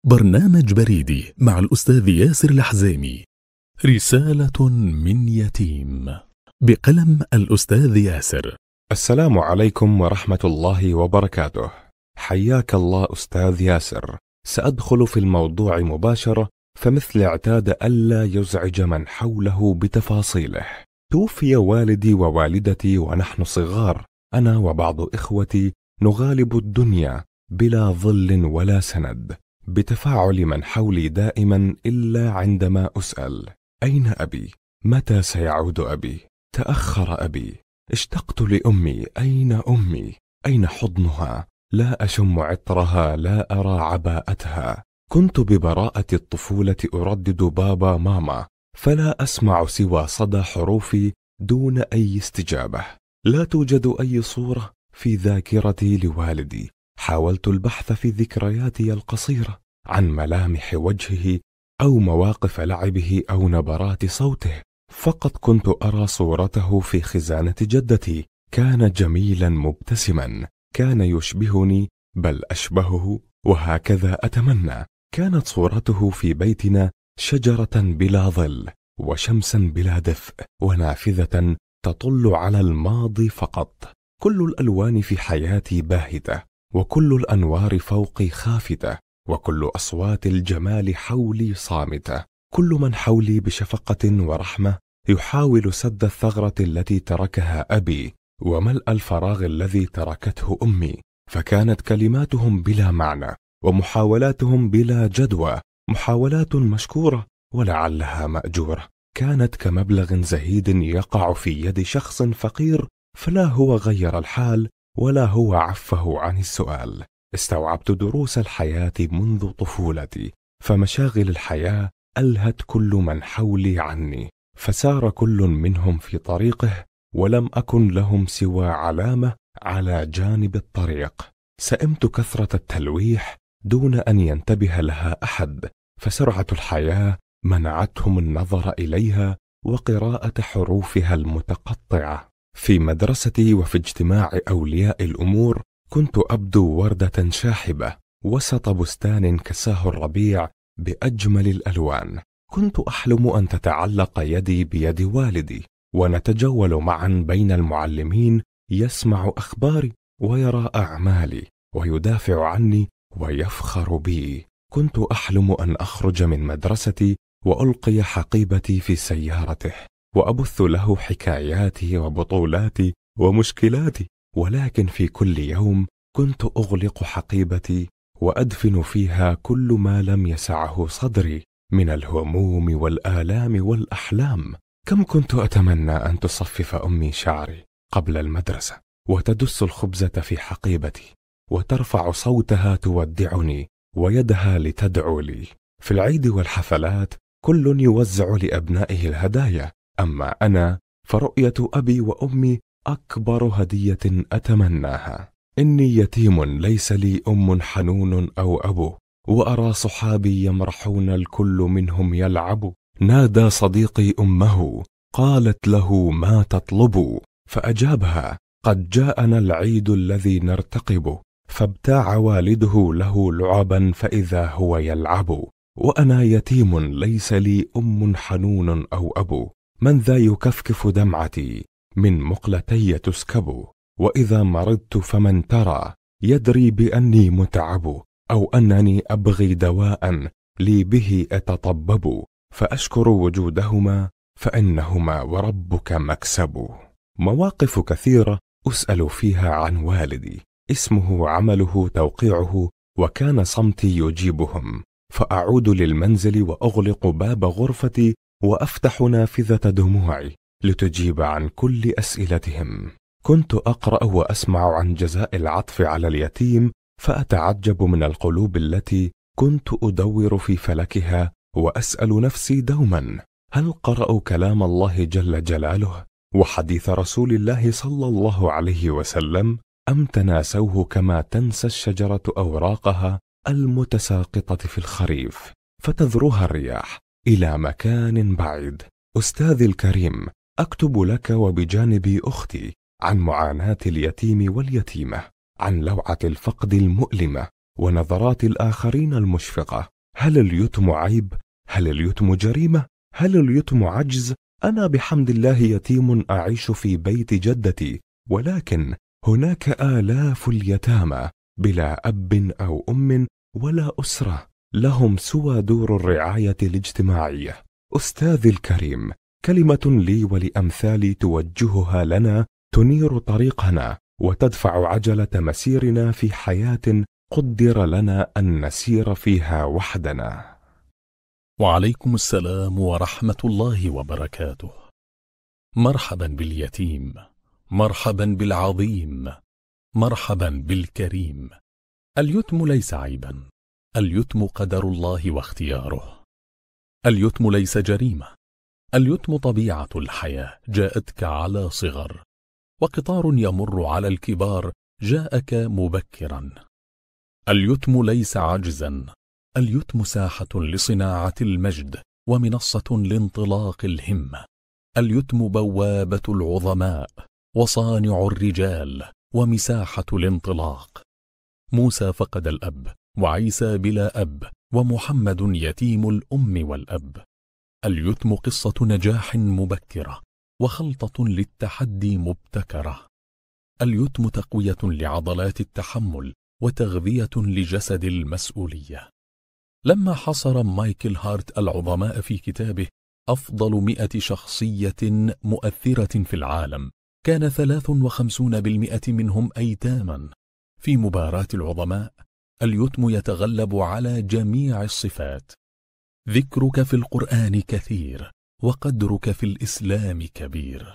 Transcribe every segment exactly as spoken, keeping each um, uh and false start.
برنامج بريدي مع الأستاذ ياسر الحزيمي. رسالة من يتيم بقلم الأستاذ ياسر. السلام عليكم ورحمة الله وبركاته. حياك الله أستاذ ياسر. سأدخل في الموضوع مباشرة، فمثل اعتاد ألا يزعج من حوله بتفاصيله. توفي والدي ووالدتي ونحن صغار، أنا وبعض إخوتي نغالب الدنيا بلا ظل ولا سند، بتفاعل من حولي دائما إلا عندما أسأل: أين أبي؟ متى سيعود أبي؟ تأخر أبي؟ اشتقت لأمي، أين أمي؟ أين حضنها؟ لا أشم عطرها، لا أرى عباءتها. كنت ببراءة الطفولة أردد بابا ماما، فلا أسمع سوى صدى حروفي دون أي استجابة. لا توجد أي صورة في ذاكرتي لوالدي. حاولت البحث في ذكرياتي القصيرة عن ملامح وجهه أو مواقف لعبه أو نبرات صوته، فقط كنت أرى صورته في خزانة جدتي. كان جميلا مبتسما، كان يشبهني بل أشبهه، وهكذا أتمنى. كانت صورته في بيتنا شجرة بلا ظل، وشمسا بلا دفء، ونافذة تطل على الماضي فقط. كل الألوان في حياتي باهتة، وكل الأنوار فوقي خافتة، وكل أصوات الجمال حولي صامتة. كل من حولي بشفقة ورحمة يحاول سد الثغرة التي تركها أبي وملء الفراغ الذي تركته أمي، فكانت كلماتهم بلا معنى ومحاولاتهم بلا جدوى، محاولات مشكورة ولعلها مأجورة. كانت كمبلغ زهيد يقع في يد شخص فقير، فلا هو غير الحال ولا هو عفه عن السؤال. استوعبت دروس الحياة منذ طفولتي، فمشاغل الحياة ألهت كل من حولي عني، فسار كل منهم في طريقه، ولم أكن لهم سوى علامة على جانب الطريق. سئمت كثرة التلويح دون أن ينتبه لها أحد، فسرعة الحياة منعتهم النظر إليها وقراءة حروفها المتقطعة. في مدرستي وفي اجتماع أولياء الأمور كنت أبدو وردة شاحبة وسط بستان كساه الربيع بأجمل الألوان. كنت أحلم أن تتعلق يدي بيد والدي، ونتجول معا بين المعلمين، يسمع أخباري ويرى أعمالي ويدافع عني ويفخر بي. كنت أحلم أن أخرج من مدرستي وألقي حقيبتي في سيارته، وأبث له حكاياتي وبطولاتي ومشكلاتي، ولكن في كل يوم كنت أغلق حقيبتي وأدفن فيها كل ما لم يسعه صدري من الهموم والآلام والأحلام. كم كنت أتمنى أن تصفف أمي شعري قبل المدرسة، وتدس الخبزة في حقيبتي، وترفع صوتها تودعني ويدها لتدعو لي. في العيد والحفلات كل يوزع لأبنائه الهدايا، أما أنا فرؤية أبي وأمي أكبر هدية أتمناها. إني يتيم ليس لي أم حنون أو أبو، وأرى صحابي يمرحون الكل منهم يلعب. نادى صديقي أمه، قالت له: ما تطلب؟ فأجابها: قد جاءنا العيد الذي نرتقب. فابتاع والده له لعبا فإذا هو يلعب. وأنا يتيم ليس لي أم حنون أو أبو، من ذا يكفكف دمعتي من مقلتي تسكب. وإذا مرضت فمن ترى يدري بأني متعب، أو أنني أبغي دواء لي به أتطبب. فأشكر وجودهما فإنهما وربك مكسب. مواقف كثيرة أسأل فيها عن والدي، اسمه عمله توقيعه، وكان صمتي يجيبهم. فأعود للمنزل وأغلق باب غرفتي وأفتح نافذة دموعي لتجيب عن كل أسئلتهم. كنت أقرأ وأسمع عن جزاء العطف على اليتيم، فأتعجب من القلوب التي كنت أدور في فلكها، وأسأل نفسي دوما: هل قرأوا كلام الله جل جلاله وحديث رسول الله صلى الله عليه وسلم، أم تناسوه كما تنسى الشجرة أوراقها المتساقطة في الخريف فتذروها الرياح إلى مكان بعيد؟ أستاذي الكريم، أكتب لك وبجانبي أختي عن معاناة اليتيم واليتيمة، عن لوعة الفقد المؤلمة ونظرات الآخرين المشفقة، هل اليتم عيب؟ هل اليتم جريمة؟ هل اليتم عجز؟ أنا بحمد الله يتيم أعيش في بيت جدتي، ولكن هناك آلاف اليتامى بلا أب أو أم ولا أسرة لهم سوى دور الرعاية الاجتماعية. أستاذي الكريم، كلمة لي ولأمثالي توجهها لنا تنير طريقنا وتدفع عجلة مسيرنا في حياة قدر لنا أن نسير فيها وحدنا. وعليكم السلام ورحمة الله وبركاته. مرحبا باليتيم، مرحبا بالعظيم، مرحبا بالكريم. اليتم ليس عيبا، اليتم قدر الله واختياره. اليتم ليس جريمة، اليتم طبيعة الحياة جاءتك على صغر، وقطار يمر على الكبار جاءك مبكرا. اليتم ليس عجزا، اليتم ساحة لصناعة المجد ومنصة لانطلاق الهمة. اليتم بوابة العظماء وصانع الرجال ومساحة الانطلاق. موسى فقد الأب، وعيسى بلا أب، ومحمد يتيم الأم والأب. اليتم قصة نجاح مبكرة وخلطة للتحدي مبتكرة. اليتم تقوية لعضلات التحمل وتغذية لجسد المسؤولية. لما حصر مايكل هارت العظماء في كتابه أفضل مئة شخصية مؤثرة في العالم، كان ثلاث وخمسون بالمئة منهم أيتاما. في مباراة العظماء اليتم يتغلب على جميع الصفات. ذكرك في القرآن كثير، وقدرك في الإسلام كبير.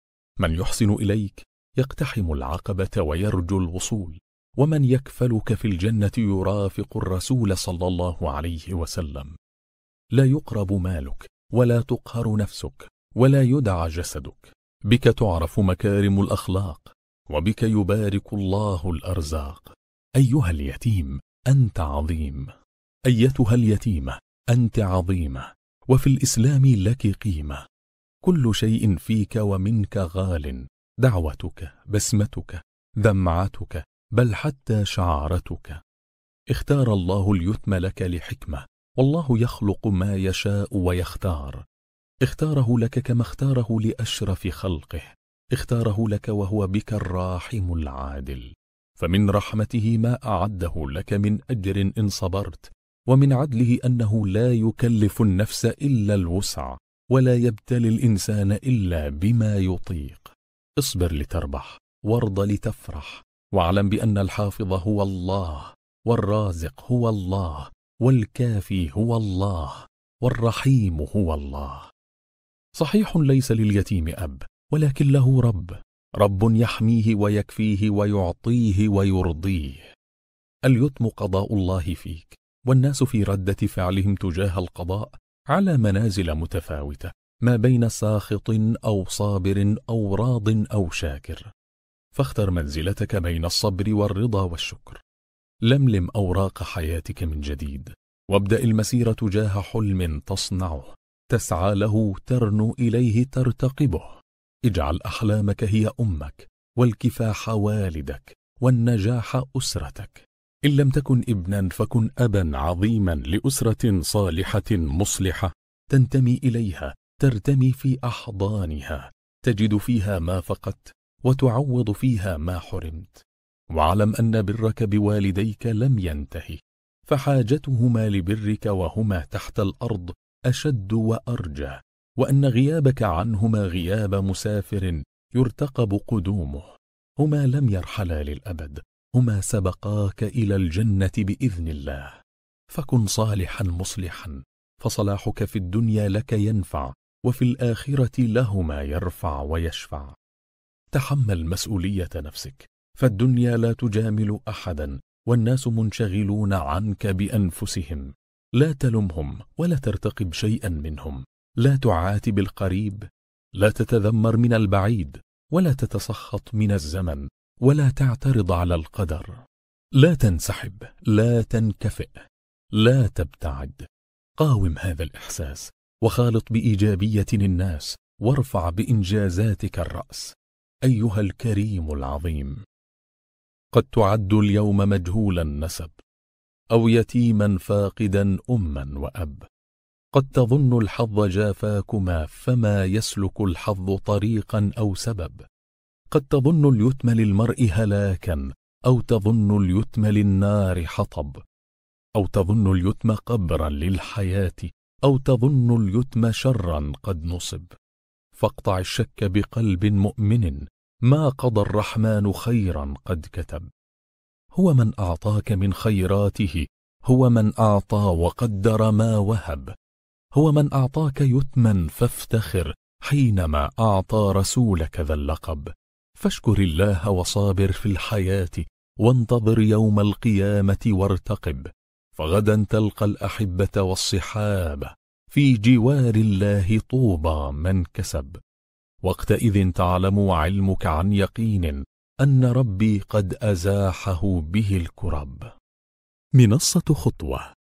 من يحسن إليك يقتحم العقبة ويرجو الوصول، ومن يكفلك في الجنة يرافق الرسول صلى الله عليه وسلم. لا يقرب مالك، ولا تقهر نفسك، ولا يدعى جسدك. بك تعرف مكارم الأخلاق، وبك يبارك الله الأرزاق. أيها اليتيم أنت عظيم، أيتها اليتيمة أنت عظيمة، وفي الإسلام لك قيمة. كل شيء فيك ومنك غال، دعوتك، بسمتك، دمعتك، بل حتى شعارتك. اختار الله اليتم لك لحكمة، والله يخلق ما يشاء ويختار. اختاره لك كما اختاره لأشرف خلقه، اختاره لك وهو بك الراحم العادل. فمن رحمته ما أعده لك من أجر إن صبرت، ومن عدله أنه لا يكلف النفس إلا الوسع، ولا يبتلي الإنسان إلا بما يطيق. اصبر لتربح، وارض لتفرح، واعلم بأن الحافظ هو الله، والرازق هو الله، والكافي هو الله، والرحيم هو الله. صحيح ليس لليتيم أب، ولكن له رب، رب يحميه ويكفيه ويعطيه ويرضيه. اليتم قضاء الله فيك، والناس في ردة فعلهم تجاه القضاء على منازل متفاوتة، ما بين ساخط أو صابر أو راض أو شاكر. فاختر منزلتك بين الصبر والرضا والشكر. لملم أوراق حياتك من جديد، وابدأ المسيرة تجاه حلم تصنعه، تسعى له، ترنو إليه، ترتقبه. اجعل أحلامك هي أمك، والكفاح والدك، والنجاح أسرتك. إن لم تكن ابنا فكن أبا عظيما لأسرة صالحة مصلحة تنتمي إليها، ترتمي في أحضانها، تجد فيها ما فقدت، وتعوض فيها ما حرمت. واعلم أن برك بوالديك لم ينتهي، فحاجتهما لبرك وهما تحت الأرض أشد وأرجى، وأن غيابك عنهما غياب مسافر يرتقب قدومه. هما لم يرحلا للأبد، هما سبقاك إلى الجنة بإذن الله. فكن صالحا مصلحا، فصلاحك في الدنيا لك ينفع، وفي الآخرة لهما يرفع ويشفع. تحمل مسؤولية نفسك، فالدنيا لا تجامل أحدا، والناس منشغلون عنك بأنفسهم. لا تلمهم ولا ترتقب شيئا منهم، لا تعاتب القريب، لا تتذمر من البعيد، ولا تتسخط من الزمن، ولا تعترض على القدر. لا تنسحب، لا تنكفئ، لا تبتعد. قاوم هذا الإحساس، وخالط بإيجابية الناس، وارفع بإنجازاتك الرأس. أيها الكريم العظيم، قد تعد اليوم مجهول النسب، أو يتيما فاقدا أما وأب. قد تظن الحظ جافاكما فما يسلك الحظ طريقا أو سبب. قد تظن اليتم للمرء هلاكا أو تظن اليتم للنار حطب، أو تظن اليتم قبرا للحياة أو تظن اليتم شرا قد نصب. فاقطع الشك بقلب مؤمن ما قضى الرحمن خيرا قد كتب. هو من أعطاك من خيراته، هو من أعطى وقدر ما وهب. هو من أعطاك يتما فافتخر حينما أعطى رسولك ذا اللقب. فاشكر الله وصابر في الحياة وانتظر يوم القيامة وارتقب، فغدا تلقى الأحبة والصحاب في جوار الله طوبى من كسب. وقتئذ تعلم علمك عن يقين أن ربي قد أزاحه به الكرب. منصة خطوة